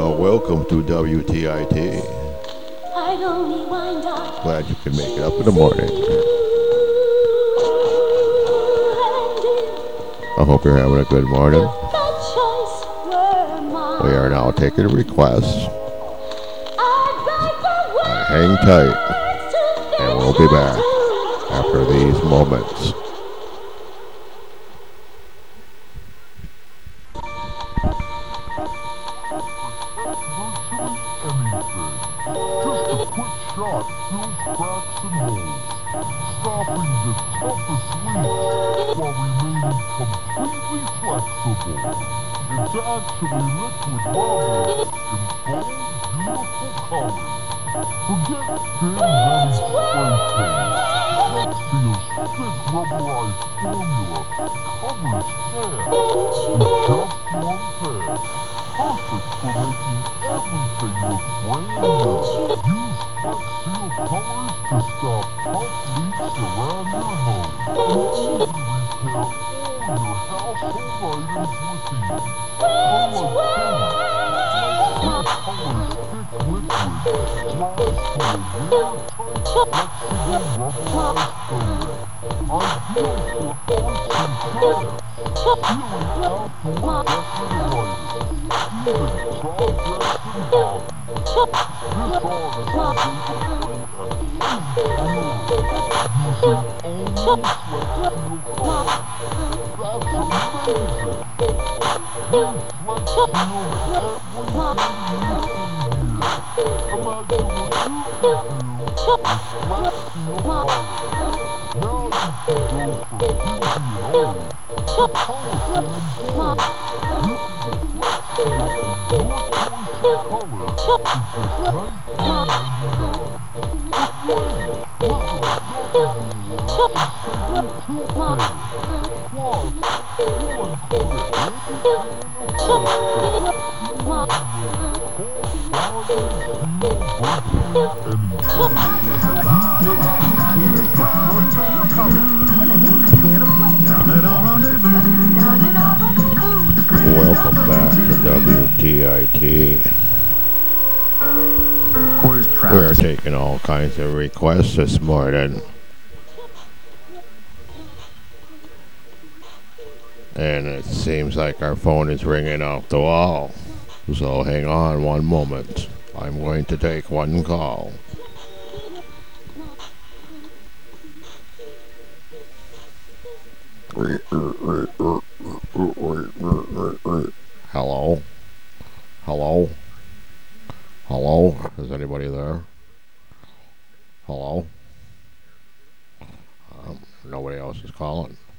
Welcome to WTIT. Glad you can make it up in the morning. I hope you're having a good morning. We are now taking requests. Hang tight, and we'll be back after these moments. Welcome back to WTIT. We're taking all kinds of requests this morning. And it seems like our phone is ringing off the wall. So hang on one moment. I'm going to take one call. Hello? Hello? Hello? Is anybody there? Hello? Nobody else is calling.